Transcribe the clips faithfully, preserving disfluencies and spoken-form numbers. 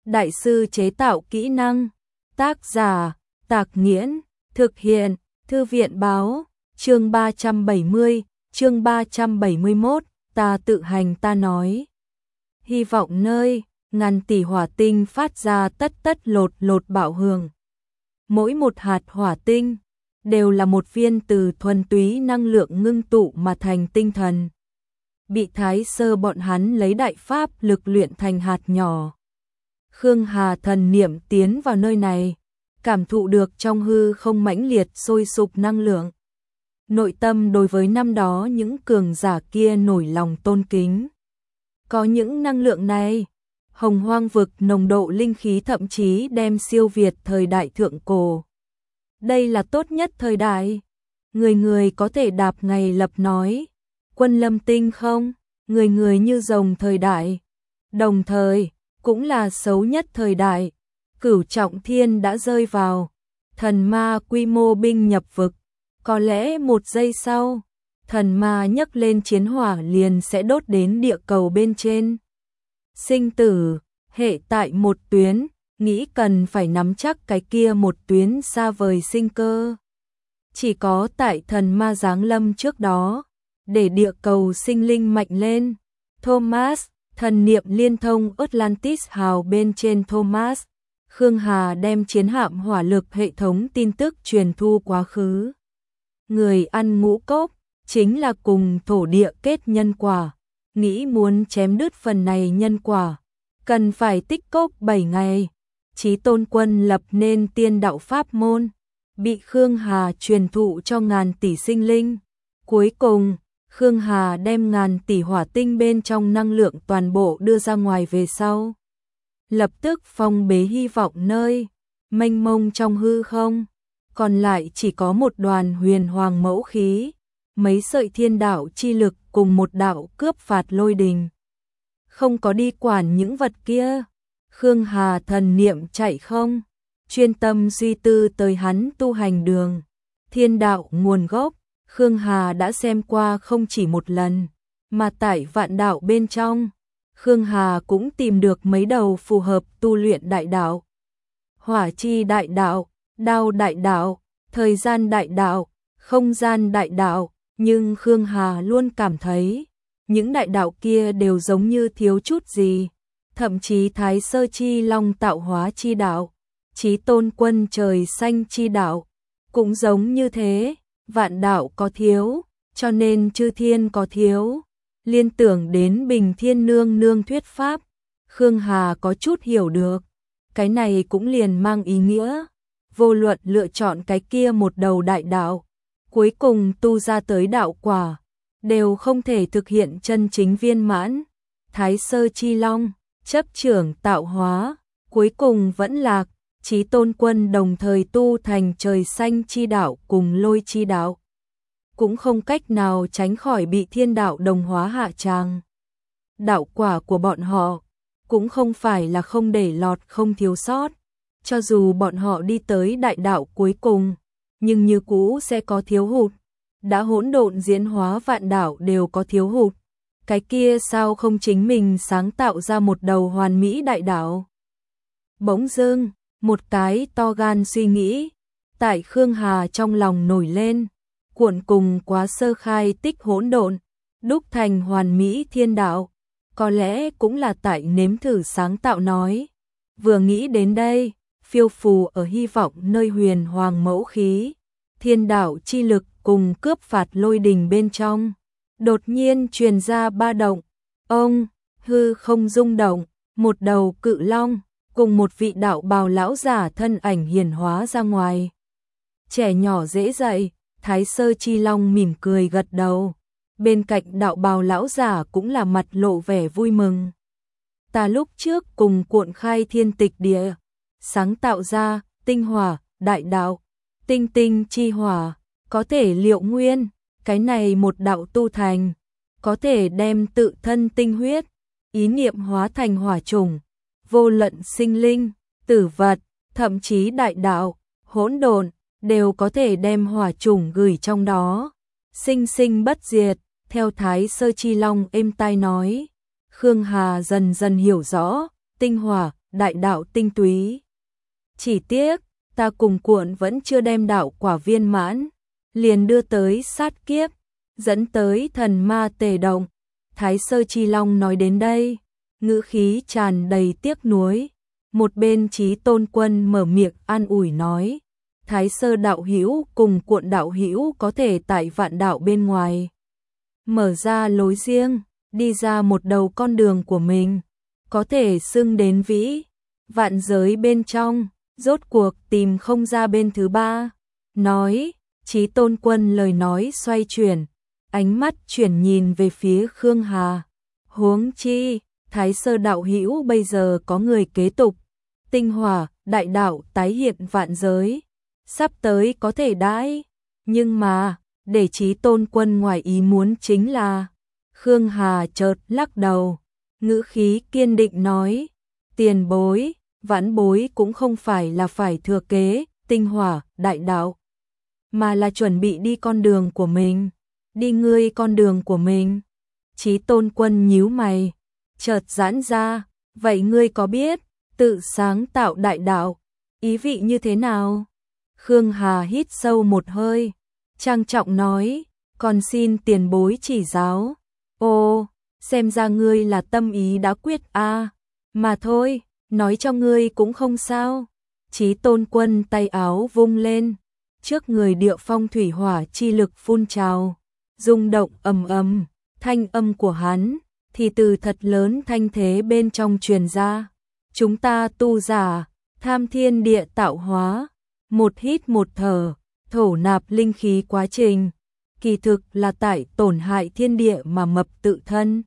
Đại sư chế tạo kỹ năng. Tác giả Tạc Nghiễn. Thực hiện Thư viện báo. Chương ba trăm bảy mươi, chương ba trăm bảy mươi mốt, ta tự hành ta nói. Hy vọng nơi, ngàn tỷ hỏa tinh phát ra tất tất lột lột bạo hưởng. Mỗi một hạt hỏa tinh đều là một viên từ thuần túy năng lượng ngưng tụ mà thành tinh thần. Bị Thái Sơ bọn hắn lấy đại pháp lực luyện thành hạt nhỏ. Khương Hà thần niệm tiến vào nơi này, cảm thụ được trong hư không mãnh liệt sôi sục năng lượng. Nội tâm đối với năm đó những cường giả kia nổi lòng tôn kính. Có những năng lượng này, Hồng Hoang vực nồng độ linh khí thậm chí đem siêu việt thời đại thượng cổ. Đây là tốt nhất thời đại. Người người có thể đạp ngày lập nói. Quân lâm tinh không, người người như rồng thời đại. Đồng thời, cũng là xấu nhất thời đại. Cửu trọng thiên đã rơi vào. Thần ma quy mô binh nhập vực. Có lẽ một giây sau, thần ma nhấc lên chiến hỏa liền sẽ đốt đến địa cầu bên trên. Sinh tử, hệ tại một tuyến, nghĩ cần phải nắm chắc cái kia một tuyến xa vời sinh cơ. Chỉ có tại thần ma giáng lâm trước đó, để địa cầu sinh linh mạnh lên. Thomas, thần niệm liên thông Atlantis hào bên trên Thomas. Khương Hà đem chiến hạm hỏa lực hệ thống tin tức truyền thu quá khứ. Người ăn ngũ cốc, chính là cùng thổ địa kết nhân quả. Nghĩ muốn chém đứt phần này nhân quả, cần phải tích cốc bảy ngày. Chí Tôn Quân lập nên tiên đạo pháp môn, bị Khương Hà truyền thụ cho ngàn tỷ sinh linh. Cuối cùng, Khương Hà đem ngàn tỷ hỏa tinh bên trong năng lượng toàn bộ đưa ra ngoài về sau. Lập tức phong bế hy vọng nơi, mênh mông trong hư không. Còn lại chỉ có một đoàn huyền hoàng mẫu khí, mấy sợi thiên đạo chi lực cùng một đạo cướp phạt lôi đình. Không có đi quản những vật kia, Khương Hà thần niệm chạy không, chuyên tâm suy tư tới hắn tu hành đường. Thiên đạo nguồn gốc, Khương Hà đã xem qua không chỉ một lần, mà tại vạn đạo bên trong, Khương Hà cũng tìm được mấy đầu phù hợp tu luyện đại đạo. Hỏa chi đại đạo, đao đại đạo, thời gian đại đạo, không gian đại đạo, nhưng Khương Hà luôn cảm thấy những đại đạo kia đều giống như thiếu chút gì. Thậm chí Thái Sơ chi long tạo hóa chi đạo, Chí Tôn Quân trời xanh chi đạo, cũng giống như thế. Vạn đạo có thiếu, cho nên chư thiên có thiếu. Liên tưởng đến Bình Thiên Nương Nương thuyết pháp, Khương Hà có chút hiểu được. Cái này cũng liền mang ý nghĩa, vô luận lựa chọn cái kia một đầu đại đạo, cuối cùng tu ra tới đạo quả, đều không thể thực hiện chân chính viên mãn. Thái Sơ chi long, chấp trưởng tạo hóa, cuối cùng vẫn lạc. Chí Tôn Quân đồng thời tu thành trời xanh chi đạo cùng lôi chi đạo, cũng không cách nào tránh khỏi bị thiên đạo đồng hóa hạ tràng. Đạo quả của bọn họ cũng không phải là không để lọt không thiếu sót, cho dù bọn họ đi tới đại đạo cuối cùng, nhưng như cũ sẽ có thiếu hụt. Đã hỗn độn diễn hóa vạn đạo đều có thiếu hụt, cái kia sao không chính mình sáng tạo ra một đầu hoàn mỹ đại đạo? Bỗng dưng, một cái to gan suy nghĩ tại Khương Hà trong lòng nổi lên, cuộn cùng quá sơ khai tích hỗn độn, đúc thành hoàn mỹ thiên đạo, có lẽ cũng là tại nếm thử sáng tạo nói. Vừa nghĩ đến đây, phiêu phù ở hy vọng nơi huyền hoàng mẫu khí, thiên đạo chi lực cùng cướp phạt lôi đình bên trong, đột nhiên truyền ra ba động. Ông, hư không rung động, một đầu cự long cùng một vị đạo bào lão giả thân ảnh hiển hóa ra ngoài. Trẻ nhỏ dễ dạy, Thái Sơ chi long mỉm cười gật đầu. Bên cạnh đạo bào lão giả cũng là mặt lộ vẻ vui mừng. Ta lúc trước cùng cuộn khai thiên tịch địa, sáng tạo ra tinh hỏa, đại đạo, tinh tinh chi hỏa, có thể liệu nguyên, cái này một đạo tu thành, có thể đem tự thân tinh huyết, ý niệm hóa thành hỏa chủng, vô luận sinh linh, tử vật, thậm chí đại đạo, hỗn độn, đều có thể đem hỏa chủng gửi trong đó, sinh sinh bất diệt. Theo Thái Sơ chi long êm tai nói, Khương Hà dần dần hiểu rõ, tinh hỏa, đại đạo tinh túy. Chỉ tiếc, ta cùng cuộn vẫn chưa đem đạo quả viên mãn, liền đưa tới sát kiếp, dẫn tới thần ma tề động. Thái Sơ Chi Long nói đến đây, ngữ khí tràn đầy tiếc nuối. Một bên Chí Tôn Quân mở miệng an ủi nói, Thái Sơ đạo hữu cùng cuộn đạo hữu có thể tại vạn đạo bên ngoài mở ra lối riêng, đi ra một đầu con đường của mình, có thể xưng đến vĩ vạn giới bên trong, rốt cuộc tìm không ra bên thứ ba. Nói, Chí Tôn Quân lời nói xoay chuyển, ánh mắt chuyển nhìn về phía Khương Hà. Huống chi, Thái Sơ đạo hữu bây giờ có người kế tục, tinh hỏa, đại đạo tái hiện vạn giới, sắp tới có thể đãi. Nhưng mà, để Chí Tôn Quân ngoài ý muốn chính là, Khương Hà chợt lắc đầu, ngữ khí kiên định nói, tiền bối, vãn bối cũng không phải là phải thừa kế, tinh hỏa, đại đạo, mà là chuẩn bị đi con đường của mình, đi ngươi con đường của mình. Chí Tôn Quân nhíu mày, chợt giãn ra, vậy ngươi có biết, tự sáng tạo đại đạo, ý vị như thế nào? Khương Hà hít sâu một hơi, trang trọng nói, còn xin tiền bối chỉ giáo. Ồ, xem ra ngươi là tâm ý đã quyết a, à, mà thôi, nói cho ngươi cũng không sao. Chí Tôn Quân tay áo vung lên, trước người địa phong thủy hỏa chi lực phun trào, rung động ầm ầm, thanh âm của hắn thì từ thật lớn thanh thế bên trong truyền ra. Chúng ta tu giả, tham thiên địa tạo hóa, một hít một thở, thổ nạp linh khí quá trình, kỳ thực là tại tổn hại thiên địa mà mập tự thân.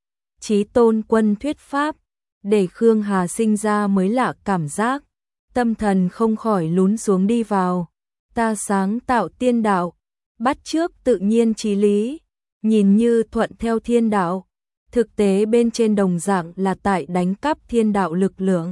Chí Tôn Quân thuyết pháp, để Khương Hà sinh ra mới lạ cảm giác, tâm thần không khỏi lún xuống đi vào. Ta sáng tạo tiên đạo, bắt chước tự nhiên chí lý, nhìn như thuận theo thiên đạo, thực tế bên trên đồng dạng là tại đánh cắp thiên đạo lực lượng.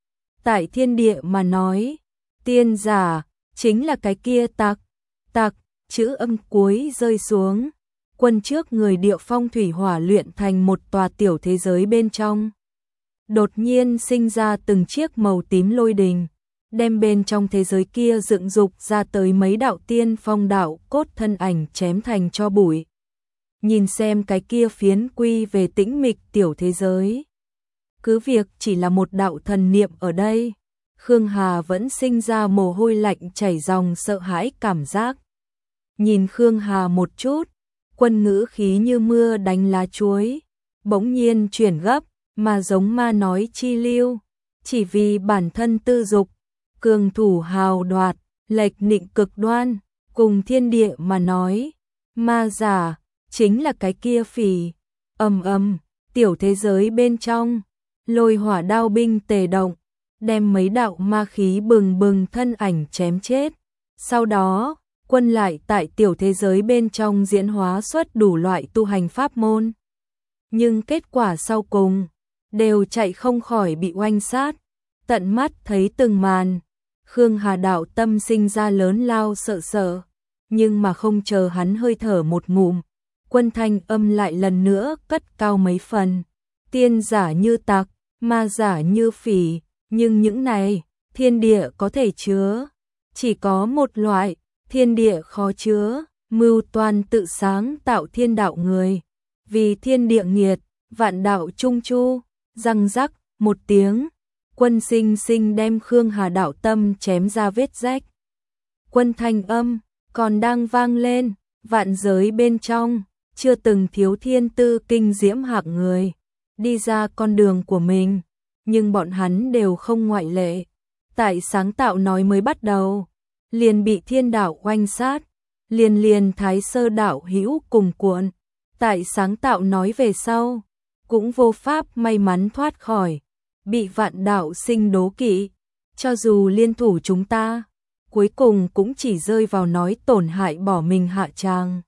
Tại thiên địa mà nói, tiên giả chính là cái kia tặc, tặc, chữ âm cuối rơi xuống, quân trước người địa phong thủy hỏa luyện thành một tòa tiểu thế giới bên trong. Đột nhiên sinh ra từng chiếc màu tím lôi đình, đem bên trong thế giới kia dựng dục ra tới mấy đạo tiên phong đạo cốt thân ảnh chém thành cho bụi. Nhìn xem cái kia phiến quy về tĩnh mịch tiểu thế giới. Cứ việc chỉ là một đạo thần niệm ở đây, Khương Hà vẫn sinh ra mồ hôi lạnh chảy ròng sợ hãi cảm giác. Nhìn Khương Hà một chút, quân ngữ khí như mưa đánh lá chuối, bỗng nhiên chuyển gấp, mà giống ma nói chi lưu, chỉ vì bản thân tư dục, cường thủ hào đoạt, lệch nịnh cực đoan, cùng thiên địa mà nói, ma giả chính là cái kia phỉ. Ầm ầm, tiểu thế giới bên trong, lôi hỏa đao binh tề động, đem mấy đạo ma khí bừng bừng thân ảnh chém chết. Sau đó, quân lại tại tiểu thế giới bên trong diễn hóa xuất đủ loại tu hành pháp môn. Nhưng kết quả sau cùng, đều chạy không khỏi bị oanh sát. Tận mắt thấy từng màn, Khương Hà đạo tâm sinh ra lớn lao sợ sợ, nhưng mà không chờ hắn hơi thở một ngụm, quân thanh âm lại lần nữa cất cao mấy phần. Tiên giả như tặc, ma giả như phỉ, nhưng những này, thiên địa có thể chứa. Chỉ có một loại, thiên địa khó chứa, mưu toan tự sáng tạo thiên đạo người. Vì thiên địa nghiệt, vạn đạo trung chu, răng rắc, một tiếng, quân sinh sinh đem Khương Hà đạo tâm chém ra vết rách. Quân thanh âm, còn đang vang lên, vạn giới bên trong, chưa từng thiếu thiên tư kinh diễm hạng người, đi ra con đường của mình, nhưng bọn hắn đều không ngoại lệ. Tại sáng tạo nói mới bắt đầu, liền bị thiên đạo oanh sát, liền liền Thái Sơ đạo hữu cùng cuộn. Tại sáng tạo nói về sau, cũng vô pháp may mắn thoát khỏi, bị vạn đạo sinh đố kỵ. Cho dù liên thủ chúng ta, cuối cùng cũng chỉ rơi vào nói tổn hại bỏ mình hạ tràng.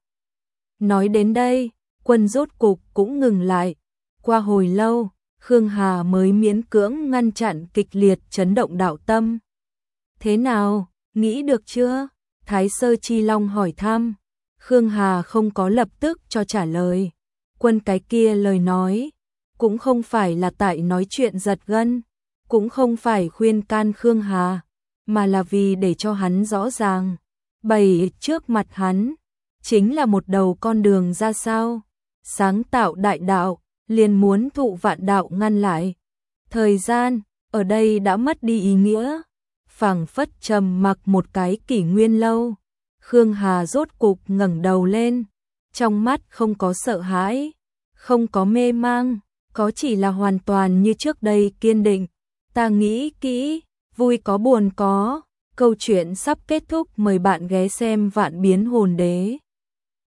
Nói đến đây, quân rốt cục cũng ngừng lại. Qua hồi lâu, Khương Hà mới miễn cưỡng ngăn chặn kịch liệt chấn động đạo tâm. Thế nào, nghĩ được chưa? Thái Sơ Chi Long hỏi thăm. Khương Hà không có lập tức cho trả lời. Quân cái kia lời nói, cũng không phải là tại nói chuyện giật gân, cũng không phải khuyên can Khương Hà, mà là vì để cho hắn rõ ràng, bày trước mặt hắn, chính là một đầu con đường ra sao, sáng tạo đại đạo, liền muốn thụ vạn đạo ngăn lại. Thời gian, ở đây đã mất đi ý nghĩa, phảng phất trầm mặc một cái kỷ nguyên lâu. Khương Hà rốt cục ngẩng đầu lên, trong mắt không có sợ hãi, không có mê mang, có chỉ là hoàn toàn như trước đây kiên định. Ta nghĩ kỹ, vui có buồn có, câu chuyện sắp kết thúc, mời bạn ghé xem Vạn Biến Hồn Đế.